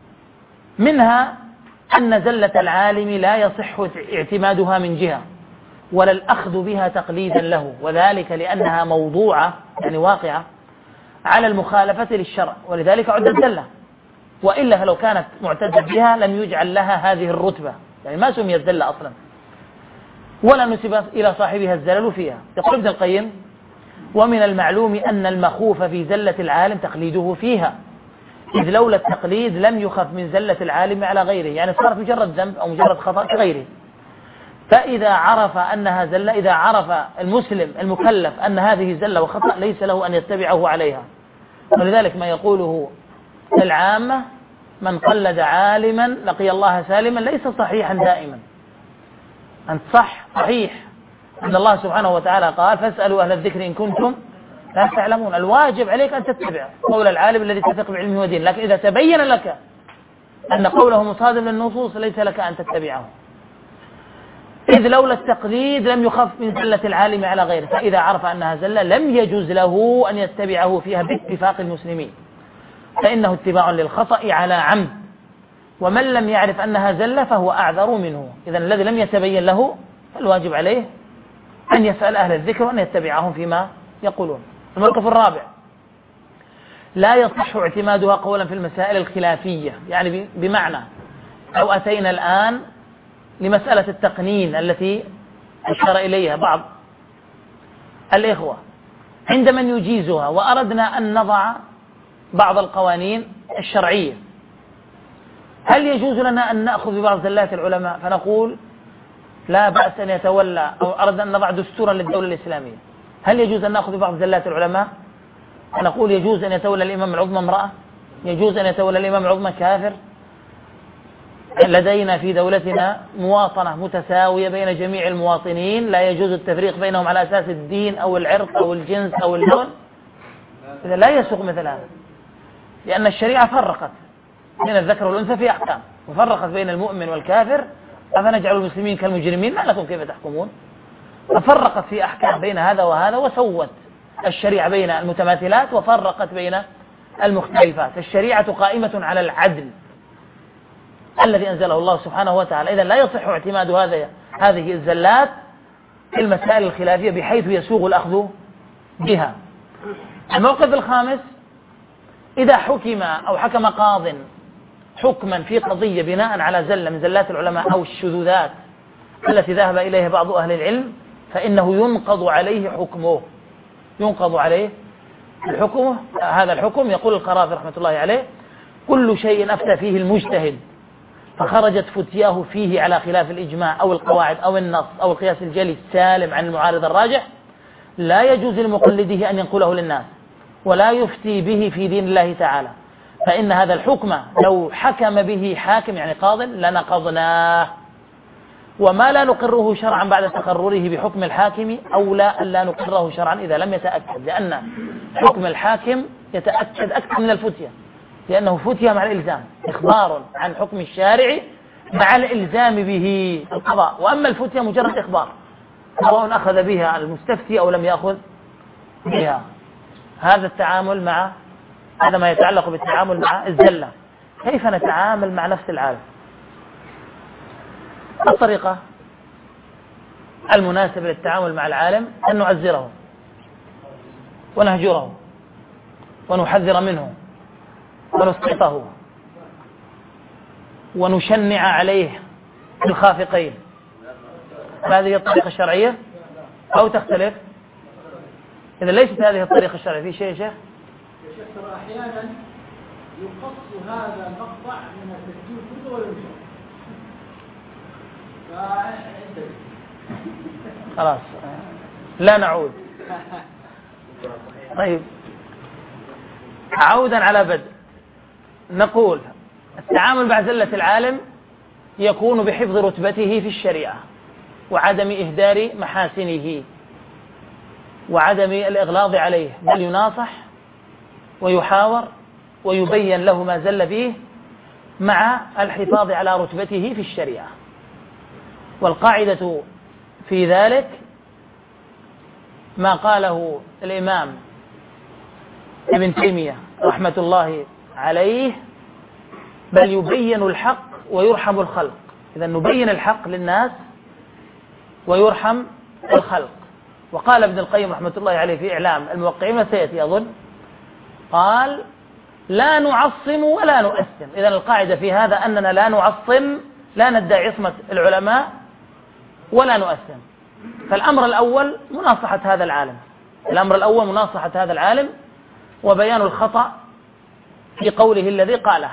منها أن زلة العالم لا يصح اعتمادها من جهة ولا الأخذ بها تقليدا له، وذلك لأنها موضوعة يعني واقعة على المخالفة للشرع، ولذلك عدت زلة، وإلا لو كانت معتدة بها لم يجعل لها هذه الرتبة، يعني ما سميت زلة أصلا ولا نسب إلى صاحبها الزلل فيها. يقول ابن القيم: ومن المعلوم أن المخوف في زلة العالم تقليده فيها، إذ لولا التقليد لم يخف من زلة العالم على غيره، يعني صارت مجرد ذنب أو مجرد خطأ كغيره. فإذا عرف أنها زلة، إذا عرف المسلم المكلف أن هذه زلة وخطأ ليس له أن يتبعه عليها. ولذلك ما يقوله العامة: من قلد عالما لقي الله سالما، ليس صحيحا دائما. أنت صح صحيح أن الله سبحانه وتعالى قال: فاسألوا أهل الذكر إن كنتم لا تعلمون. الواجب عليك أن تتبع قول العالم الذي تثق بعلمه ودين، لكن إذا تبين لك أن قوله مصادم للنصوص ليس لك أن تتبعه، إذ لولا التقليد لم يخف من زلة العالم على غيره. فإذا عرف أنها زلة لم يجوز له أن يتبعه فيها باتفاق المسلمين، فإنه اتباع للخطأ على عمد، ومن لم يعرف أنها زلة فهو أعذر منه. إذن الذي لم يتبين له فالواجب عليه أن يسأل أهل الذكر وأن يتبعهم فيما يقولون. الموقف الرابع: لا يصح اعتمادها قولا في المسائل الخلافية، يعني بمعنى لو أتينا الآن لمسألة التقنين التي أشار إليها بعض الإخوة عند من يجيزها، وأردنا أن نضع بعض القوانين الشرعية، هل يجوز لنا أن نأخذ ببعض زلات العلماء فنقول لا بأس أن يتولى، أو أردنا أن نضع دستورا للدولة الإسلامية، هل يجوز أن نأخذ ببعض زلات العلماء فنقول يجوز أن يتولى الإمام العظمى امرأة، يجوز أن يتولى الإمام العظمى كافر؟ لدينا في دولتنا مواطنة متساوية بين جميع المواطنين، لا يجوز التفريق بينهم على أساس الدين أو العرق أو الجنس أو اللون. إذا لا يسوق مثل هذا، لأن الشريعة فرقت بين الذكر والأنثى في أحكام، وفرقت بين المؤمن والكافر. أفنجعل المسلمين كالمجرمين؟ ما لكم كيف تحكمون؟ ففرقت في أحكام بين هذا وهذا، وسوت الشريعة بين المتماثلات وفرقت بين المختلفات. الشريعة قائمة على العدل الذي أنزله الله سبحانه وتعالى. إذا لا يصح اعتماد هذا هذه الزلات في المسائل الخلافية بحيث يسوغ الأخذ بها. الموقف الخامس: إذا حكم أو حكم قاض حكما في قضية بناء على زلة من زلات العلماء أو الشذوذات التي ذهب إليها بعض أهل العلم، فإنه ينقض عليه حكمه، ينقض عليه الحكم. هذا الحكم يقول القرافي رحمة الله عليه: كل شيء أفتى فيه المجتهد فخرجت فتياه فيه على خلاف الإجماع أو القواعد أو النص أو القياس الجلي السالم عن المعارض الراجح، لا يجوز لمقلده أن ينقله للناس ولا يفتي به في دين الله تعالى، فإن هذا الحكم لو حكم به حاكم يعني قاض لنقضناه، وما لا نقره شرعا بعد تقرره بحكم الحاكم أولى أن لا نقره شرعا إذا لم يتأكد، لأن حكم الحاكم يتأكد أكثر من الفتية، لأنه فتية مع الإلزام، إخبار عن حكم الشارع مع الإلزام به القضاء، وأما الفتية مجرد إخبار سواء أخذ بها المستفتي أو لم يأخذ بها. هذا التعامل مع هذا ما يتعلق بالتعامل مع الزلة. كيف نتعامل مع نفس العالم؟ الطريقة المناسبة للتعامل مع العالم أن نعزره ونهجره ونحذر منه ونسقطه ونشنع عليه الخافقين. هذه الطريقة الشرعية أو تختلف؟ إذا ليست هذه الطريقة الشرعية في شيء يا شيخ؟ يا شيخ ترى أحيانا يقص هذا المقطع من التسجيل كله وينشر. خلاص لا نعود. طيب عودا على بدء، نقول التعامل مع زلة العالم يكون بحفظ رتبته في الشريعة وعدم إهدار محاسنه وعدم الإغلاظ عليه، بل يناصح ويحاور ويبين له ما زل فيه مع الحفاظ على رتبته في الشريعة. والقاعدة في ذلك ما قاله الإمام ابن تيمية رحمة الله عليه: بل يبين الحق ويرحم الخلق. إذا نبين الحق للناس ويرحم الخلق. وقال ابن القيم رحمة الله عليه في إعلام الموقعين، سيأتي أظن، قال: لا نعصم ولا نؤثم. إذا القاعدة في هذا أننا لا نعصم، لا ندعي عصمة العلماء ولا نؤثم. فالأمر الأول مناصحة هذا العالم، الأمر الأول مناصحة هذا العالم وبيان الخطأ في قوله الذي قاله،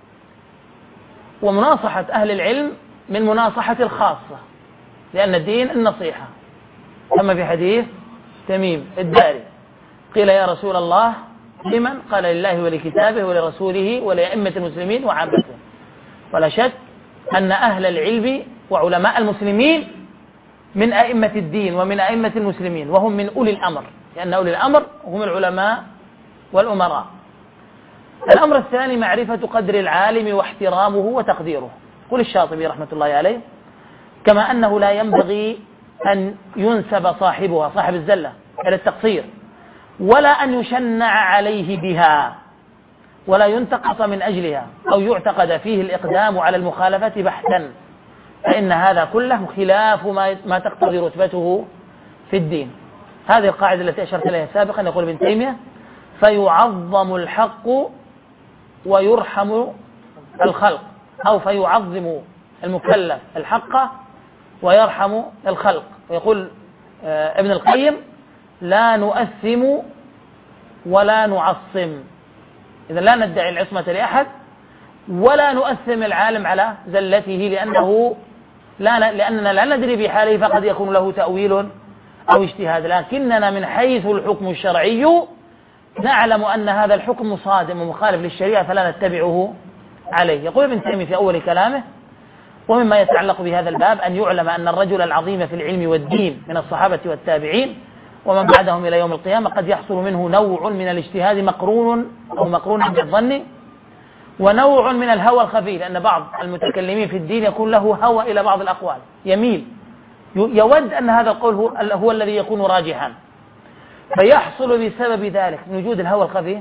ومناصحة أهل العلم من مناصحة الخاصة، لأن الدين النصيحة. كما في حديث تميم الداري: قيل يا رسول الله لمن؟ قال: لله ولكتابه ولرسوله ولأئمة المسلمين وعامتهم. ولا شك أن أهل العلم وعلماء المسلمين من أئمة الدين ومن أئمة المسلمين، وهم من أولي الأمر، لأن أولي الأمر هم العلماء والأمراء. الأمر الثاني معرفة قدر العالم واحترامه وتقديره. قل الشاطبي رحمة الله عليه: كما أنه لا ينبغي أن ينسب صاحبها، صاحب الزلة، إلى التقصير، ولا أن يشنع عليه بها، ولا ينتقص من أجلها، أو يعتقد فيه الإقدام على المخالفة بحثا، فإن هذا كله خلاف ما تقتضي رتبته في الدين. هذه القاعدة التي أشرت إليها سابقا. يقول ابن تيمية: فيعظم الحق ويرحم الخلق، أو فيعظم المكلف الحق ويرحم الخلق. ويقول ابن القيم: لا نؤثم ولا نعصم. إذا لا ندعي العصمة لأحد ولا نؤثم العالم على زلته، لأنه لا لأننا لا ندري بحاله، فقد يكون له تأويل أو اجتهاد، لكننا من حيث الحكم الشرعي نعلم أن هذا الحكم مصادم ومخالف للشريعة، فلا نتبعه عليه. يقول ابن تيمية في أول كلامه: ومما يتعلق بهذا الباب أن يعلم أن الرجل العظيم في العلم والدين من الصحابة والتابعين ومن بعدهم إلى يوم القيامة قد يحصل منه نوع من الاجتهاد مقرون أو مقرون بالظن، ونوع من الهوى الخفي، لأن بعض المتكلمين في الدين يكون له هوى إلى بعض الأقوال، يميل يود أن هذا القول هو, هو الذي يكون راجحا، فيحصل بسبب ذلك من وجود الهوى الخفي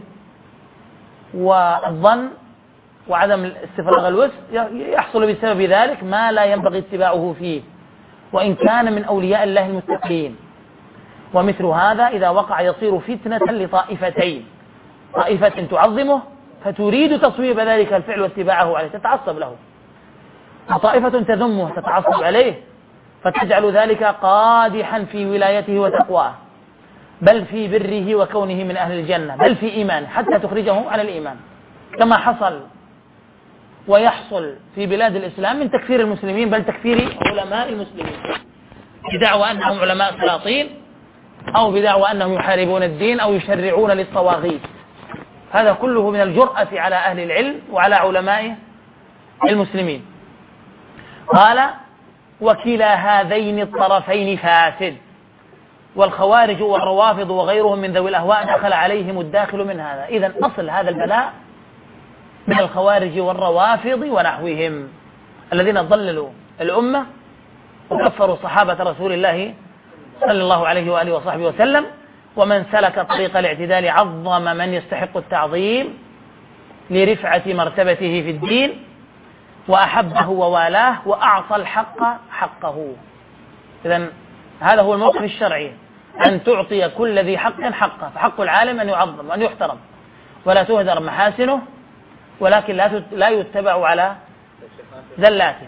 والظن وعدم استفراغ الوسع، يحصل بسبب ذلك ما لا ينبغي اتباعه فيه، وإن كان من أولياء الله المتقين. ومثل هذا إذا وقع يصير فتنة لطائفتين: طائفة تعظمه فتريد تصويب ذلك الفعل واتباعه عليه، تتعصب له، وطائفة تذمه تتعصب عليه، فتجعل ذلك قادحا في ولايته وتقواه، بل في بره وكونه من أهل الجنة، بل في إيمانه، حتى تخرجه عن الإيمان، كما حصل ويحصل في بلاد الإسلام من تكفير المسلمين، بل تكفير علماء المسلمين بدعوى أنهم علماء سلاطين، أو بدعوى أنهم يحاربون الدين أو يشرعون للطواغيت. هذا كله من الجرأة على أهل العلم وعلى علماء المسلمين. قال: وكلا هذين الطرفين فاسد. والخوارج والروافض وغيرهم من ذوي الأهواء دخل عليهم الداخل من هذا. إذن أصل هذا البلاء من الخوارج والروافض ونحوهم الذين ضللوا الأمة وكفروا صحابة رسول الله صلى الله عليه وآله وصحبه وسلم. ومن سلك طريق الاعتدال عظم من يستحق التعظيم لرفعة مرتبته في الدين، وأحبه ووالاه، وأعطى الحق حقه. إذن هذا هو الموقف الشرعي، أن تعطي كل ذي حق حقه. فحق العالم أن يعظم وأن يحترم ولا تهدر محاسنه، ولكن لا يتبع على زلاته.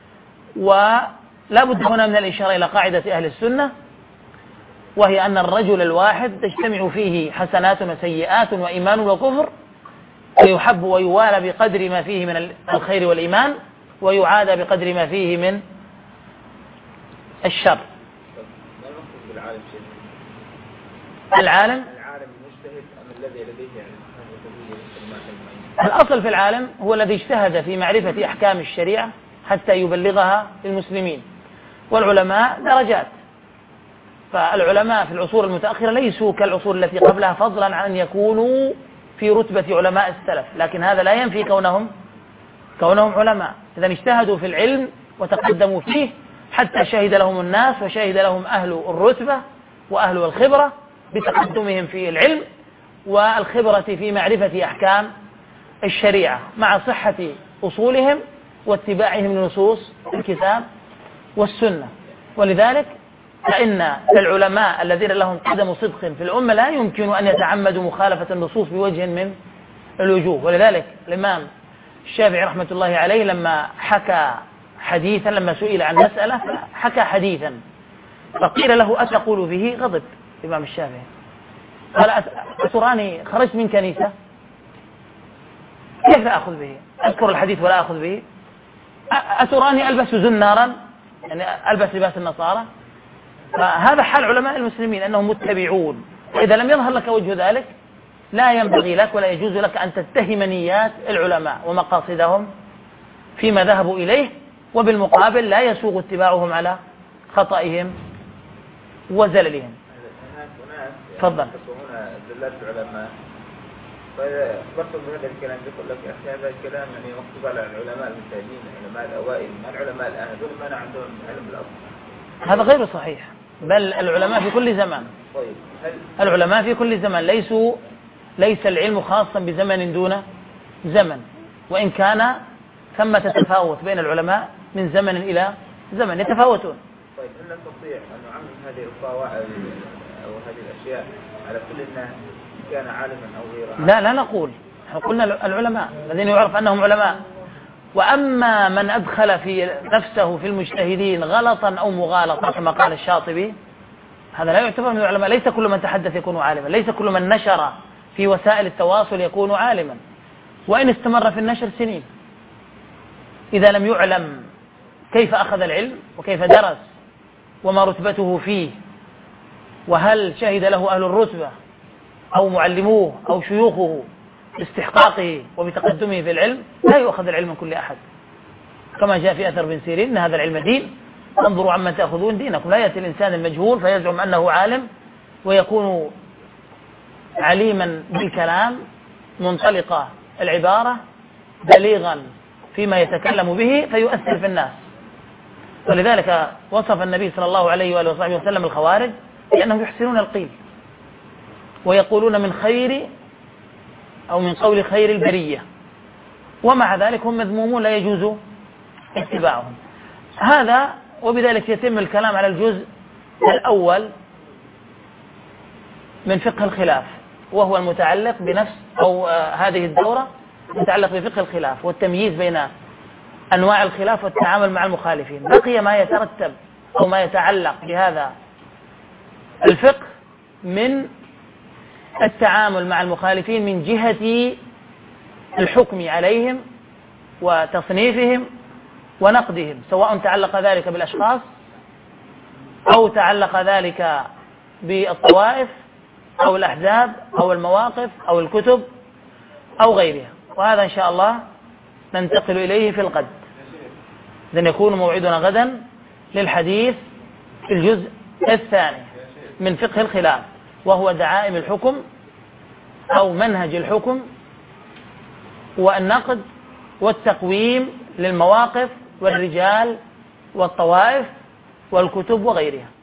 ولا بد هنا من الإشارة إلى قاعدة أهل السنة، وهي أن الرجل الواحد تجتمع فيه حسنات وسيئات وإيمان وكفر، ويحب ويوالى بقدر ما فيه من الخير والإيمان، ويعادى بقدر ما فيه من الشر. العالم المجتهد أم الذي لديه الأصل في العالم هو الذي اجتهد في معرفة أحكام الشريعة حتى يبلغها للمسلمين. والعلماء درجات، فالعلماء في العصور المتأخرة ليسوا كالعصور التي قبلها، فضلا عن أن يكونوا في رتبة علماء السلف، لكن هذا لا ينفي كونهم كونهم علماء. إذا اجتهدوا في العلم وتقدموا فيه حتى شهد لهم الناس وشهد لهم أهل الرتبة وأهل الخبرة بتقدمهم في العلم والخبرة في معرفة أحكام الشريعة مع صحة أصولهم واتباعهم لنصوص الكتاب والسنة. ولذلك فإن العلماء الذين لهم قدم صدق في الأمة لا يمكن أن يتعمدوا مخالفة النصوص بوجه من الوجوه. ولذلك الإمام الشافعي رحمة الله عليه لما حكى حديثا، لما سئل عن مسألة حكى حديثا فقيل له أتقول به؟ غضب الإمام الشافعي قال أتراني خرجت من كنيسة؟ كيف لا أخذ به؟ أذكر الحديث ولا أخذ به؟ أتراني ألبس زنارا، يعني ألبس لباس النصارى؟ فهذا حال علماء المسلمين أنهم متبعون، وإذا لم يظهر لك وجه ذلك لا ينبغي لك ولا يجوز لك أن تتهم نيات العلماء ومقاصدهم فيما ذهبوا إليه، وبالمقابل لا يسوغ اتباعهم على خطئهم وزللهم. تفضل. هنا زلات العلماء، فأخبرتم بهذا الكلام يقول لك أخي هذا الكلام يعني مكتوب على العلماء المجتهدين، العلماء الأوائل، ما العلماء الآن دول ما عندهم علم الأصل. هذا غير صحيح، بل العلماء في كل زمان. طيب العلماء في كل زمان ليسوا ليس العلم خاصا بزمن دون زمن، وإن كان ثمة تفاوت بين العلماء من زمن إلى زمن يتفاوتون. طيب هل نستطيع أن نعمم هذه القواعد أو هذه الأشياء على كل الناس كان عالما أو غيره؟ لا لا نقول، احنا قلنا العلماء الذين يعرف أنهم علماء. وأما من أدخل في نفسه في المجتهدين غلطا أو مغالطة كما قال الشاطبي هذا لا يعتبر من العلماء. ليس كل من تحدث يكون عالما، ليس كل من نشر في وسائل التواصل يكون عالما، وإن استمر في النشر سنين إذا لم يعلم كيف أخذ العلم وكيف درس وما رتبته فيه وهل شهد له أهل الرتبة أو معلموه أو شيوخه باستحقاقه وبتقدمه في العلم، لا يؤخذ العلم من كل أحد، كما جاء في أثر بن سيرين إن هذا العلم دين، انظروا عمن تأخذون دينكم. لا يأتي الإنسان المجهول فيزعم أنه عالم ويكون عليما بالكلام منطلقة العبارة بليغا فيما يتكلم به فيؤثر في الناس. ولذلك وصف النبي صلى الله عليه وآله وصحبه وسلم الخوارج لأنهم يحسنون القيل ويقولون من خير أو من قول خير البرية، ومع ذلك هم مذمومون لا يجوز اتباعهم. هذا وبذلك يتم الكلام على الجزء الأول من فقه الخلاف، وهو المتعلق بنفس أو آه هذه الدورة متعلق بفقه الخلاف والتمييز بين أنواع الخلاف والتعامل مع المخالفين. بقي ما يترتب أو ما يتعلق بهذا الفقه من التعامل مع المخالفين من جهة الحكم عليهم وتصنيفهم ونقدهم، سواء تعلق ذلك بالأشخاص أو تعلق ذلك بالطوائف أو الأحزاب أو المواقف أو الكتب أو غيرها. وهذا إن شاء الله ننتقل إليه في الغد، إذن يكون موعدنا غدا للحديث في الجزء الثاني من فقه الخلاف، وهو دعائم الحكم أو منهج الحكم والنقد والتقويم للمواقف والرجال والطوائف والكتب وغيرها.